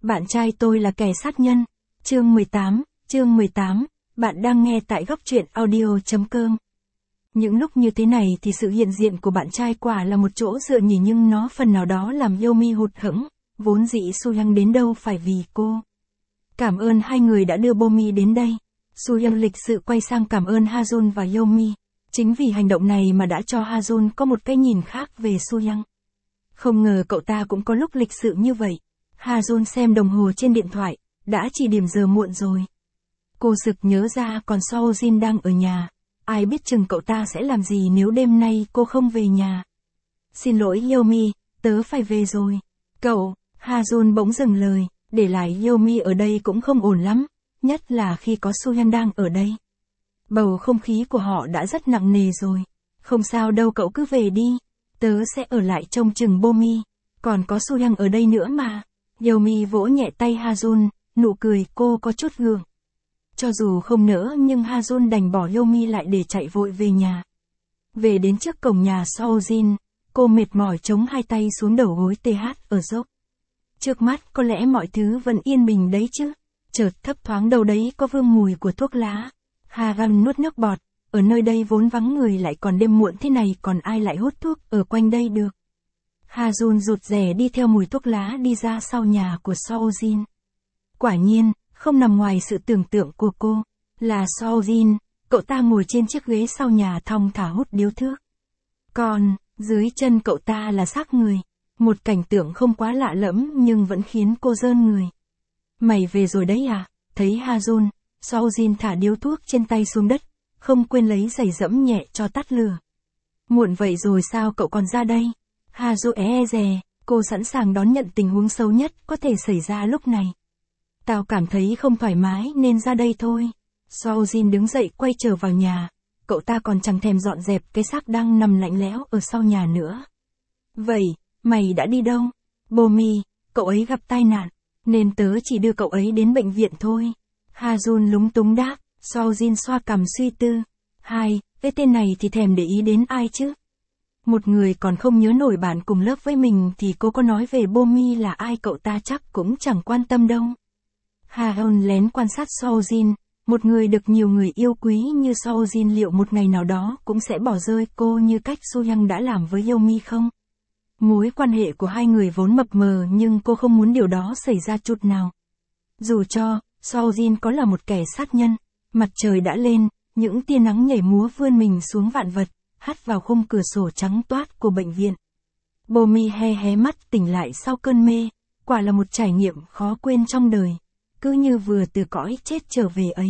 Bạn trai tôi là kẻ sát nhân. Chương 18, bạn đang nghe tại góc truyện audio.com. Những lúc như thế này thì sự hiện diện của bạn trai quả là một chỗ dựa nhỉ, nhưng nó phần nào đó làm Yomi hụt hẫng, vốn dĩ Soo-hyang đến đâu phải vì cô. Cảm ơn hai người đã đưa Bomi đến đây. Soo-hyang lịch sự quay sang cảm ơn Ha-jun và Yomi. Chính vì hành động này mà đã cho Ha-jun có một cái nhìn khác về Soo-hyang. Không ngờ cậu ta cũng có lúc lịch sự như vậy. Ha-jun xem đồng hồ trên điện thoại, đã chỉ điểm giờ muộn rồi. Cô sực nhớ ra còn Seo-jin đang ở nhà. Ai biết chừng cậu ta sẽ làm gì nếu đêm nay cô không về nhà. Xin lỗi Yomi, tớ phải về rồi. Cậu, Ha-jun bỗng dừng lời, để lại Yomi ở đây cũng không ổn lắm, nhất là khi có Soo-hyang đang ở đây. Bầu không khí của họ đã rất nặng nề rồi. Không sao đâu, cậu cứ về đi. Tớ sẽ ở lại trông chừng Bomi. Còn có Soo-hyang ở đây nữa mà. Yomi vỗ nhẹ tay Ha-jun, nụ cười cô có chút gượng. Cho dù không nỡ nhưng Ha-jun đành bỏ Yomi lại để chạy vội về nhà. Về đến trước cổng nhà Seo-jin, cô mệt mỏi chống hai tay xuống đầu gối TH ở dốc. Trước mắt có lẽ mọi thứ vẫn yên bình đấy chứ. Chợt thấp thoáng đâu đấy có vương mùi của thuốc lá. Ha-gan nuốt nước bọt, ở nơi đây vốn vắng người, lại còn đêm muộn thế này còn ai lại hút thuốc ở quanh đây được. Ha-jun rụt rè đi theo mùi thuốc lá đi ra sau nhà của Seo-jin. Quả nhiên, không nằm ngoài sự tưởng tượng của cô, là Seo-jin, cậu ta ngồi trên chiếc ghế sau nhà thong thả hút điếu thuốc. Còn, dưới chân cậu ta là xác người, một cảnh tượng không quá lạ lẫm nhưng vẫn khiến cô rơn người. Mày về rồi đấy à? Thấy Ha-jun, Seo-jin thả điếu thuốc trên tay xuống đất, không quên lấy giày dẫm nhẹ cho tắt lửa. Muộn vậy rồi sao cậu còn ra đây? Ha-jun dè, cô sẵn sàng đón nhận tình huống xấu nhất có thể xảy ra lúc này. Tao cảm thấy không thoải mái nên ra đây thôi. Seo-jin đứng dậy quay trở vào nhà, cậu ta còn chẳng thèm dọn dẹp cái xác đang nằm lạnh lẽo ở sau nhà nữa. Vậy, mày đã đi đâu? Bomi, cậu ấy gặp tai nạn, nên tớ chỉ đưa cậu ấy đến bệnh viện thôi. Ha-jun lúng túng đáp, Seo-jin xoa cằm suy tư. Cái tên này thì thèm để ý đến ai chứ? Một người còn không nhớ nổi bạn cùng lớp với mình thì cô có nói về Bomi là ai cậu ta chắc cũng chẳng quan tâm đâu. Ha-eun lén quan sát Seo-jin, một người được nhiều người yêu quý như Seo-jin liệu một ngày nào đó cũng sẽ bỏ rơi cô như cách Soo-hyang đã làm với Yomi không? Mối quan hệ của hai người vốn mập mờ nhưng cô không muốn điều đó xảy ra chút nào. Dù cho, Seo-jin có là một kẻ sát nhân, mặt trời đã lên, những tia nắng nhảy múa vươn mình xuống vạn vật, hắt vào khung cửa sổ trắng toát của bệnh viện. Bomi hé mắt tỉnh lại sau cơn mê, quả là một trải nghiệm khó quên trong đời, cứ như vừa từ cõi chết trở về ấy.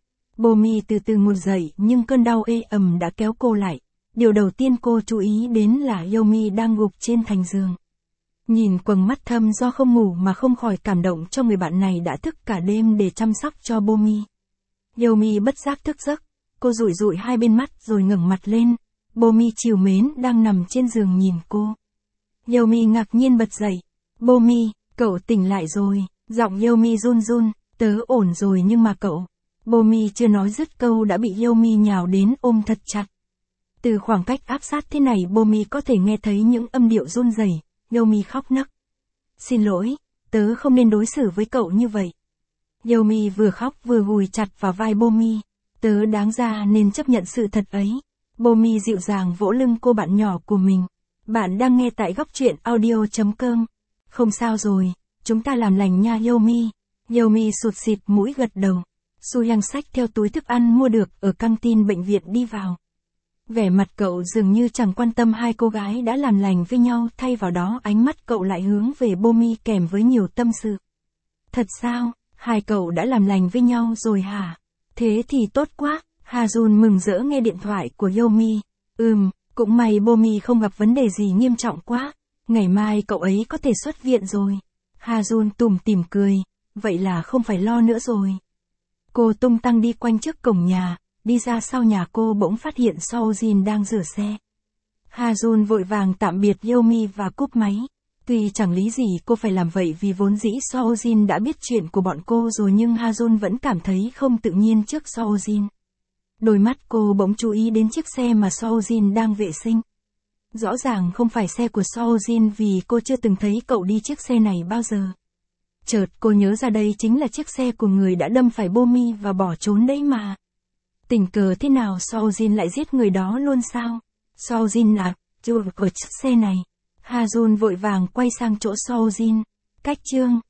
Bomi từ từ ngồi dậy nhưng cơn đau ê ẩm đã kéo cô lại. Điều đầu tiên cô chú ý đến là Yomi đang gục trên thành giường. Nhìn quầng mắt thâm do không ngủ mà không khỏi cảm động cho người bạn này đã thức cả đêm để chăm sóc cho Bomi. Yomi bất giác thức giấc, cô dụi dụi hai bên mắt rồi ngẩng mặt lên. Bomi trìu mến đang nằm trên giường nhìn cô. Yomi ngạc nhiên bật dậy. Bomi, cậu tỉnh lại rồi. Giọng Yomi run run, tớ ổn rồi nhưng mà cậu. Bomi chưa nói dứt câu đã bị Yomi nhào đến ôm thật chặt. Từ khoảng cách áp sát thế này Bomi có thể nghe thấy những âm điệu run rẩy. Yomi khóc nấc. Xin lỗi, tớ không nên đối xử với cậu như vậy. Yomi vừa khóc vừa gùi chặt vào vai Bomi. Tớ đáng ra nên chấp nhận sự thật ấy. Bomi dịu dàng vỗ lưng cô bạn nhỏ của mình. Bạn đang nghe tại góc truyện audio.com. Không sao rồi, chúng ta làm lành nha Yomi. Yomi sụt sịt mũi gật đầu. Soo-hyang xách theo túi thức ăn mua được ở căng tin bệnh viện đi vào. Vẻ mặt cậu dường như chẳng quan tâm hai cô gái đã làm lành với nhau, thay vào đó ánh mắt cậu lại hướng về Bomi kèm với nhiều tâm sự. Thật sao, hai cậu đã làm lành với nhau rồi hả? Thế thì tốt quá. Ha-jun mừng rỡ nghe điện thoại của Yomi. Cũng may Bomi không gặp vấn đề gì nghiêm trọng quá. Ngày mai cậu ấy có thể xuất viện rồi. Ha-jun tủm tỉm cười. Vậy là không phải lo nữa rồi. Cô tung tăng đi quanh trước cổng nhà. Đi ra sau nhà cô bỗng phát hiện Seo-jin đang rửa xe. Ha-jun vội vàng tạm biệt Yomi và cúp máy. Tuy chẳng lý gì cô phải làm vậy vì vốn dĩ Seo-jin đã biết chuyện của bọn cô rồi, nhưng Ha-jun vẫn cảm thấy không tự nhiên trước Seo-jin. Đôi mắt cô bỗng chú ý đến chiếc xe mà Seo-jin đang vệ sinh. Rõ ràng không phải xe của Seo-jin vì cô chưa từng thấy cậu đi chiếc xe này bao giờ. Chợt cô nhớ ra đây chính là chiếc xe của người đã đâm phải Bomi và bỏ trốn đấy mà. Tình cờ thế nào Sojin lại giết người đó luôn sao? Sojin là chủ của chiếc xe này. Ha Jun vội vàng quay sang chỗ Sojin. Cách chương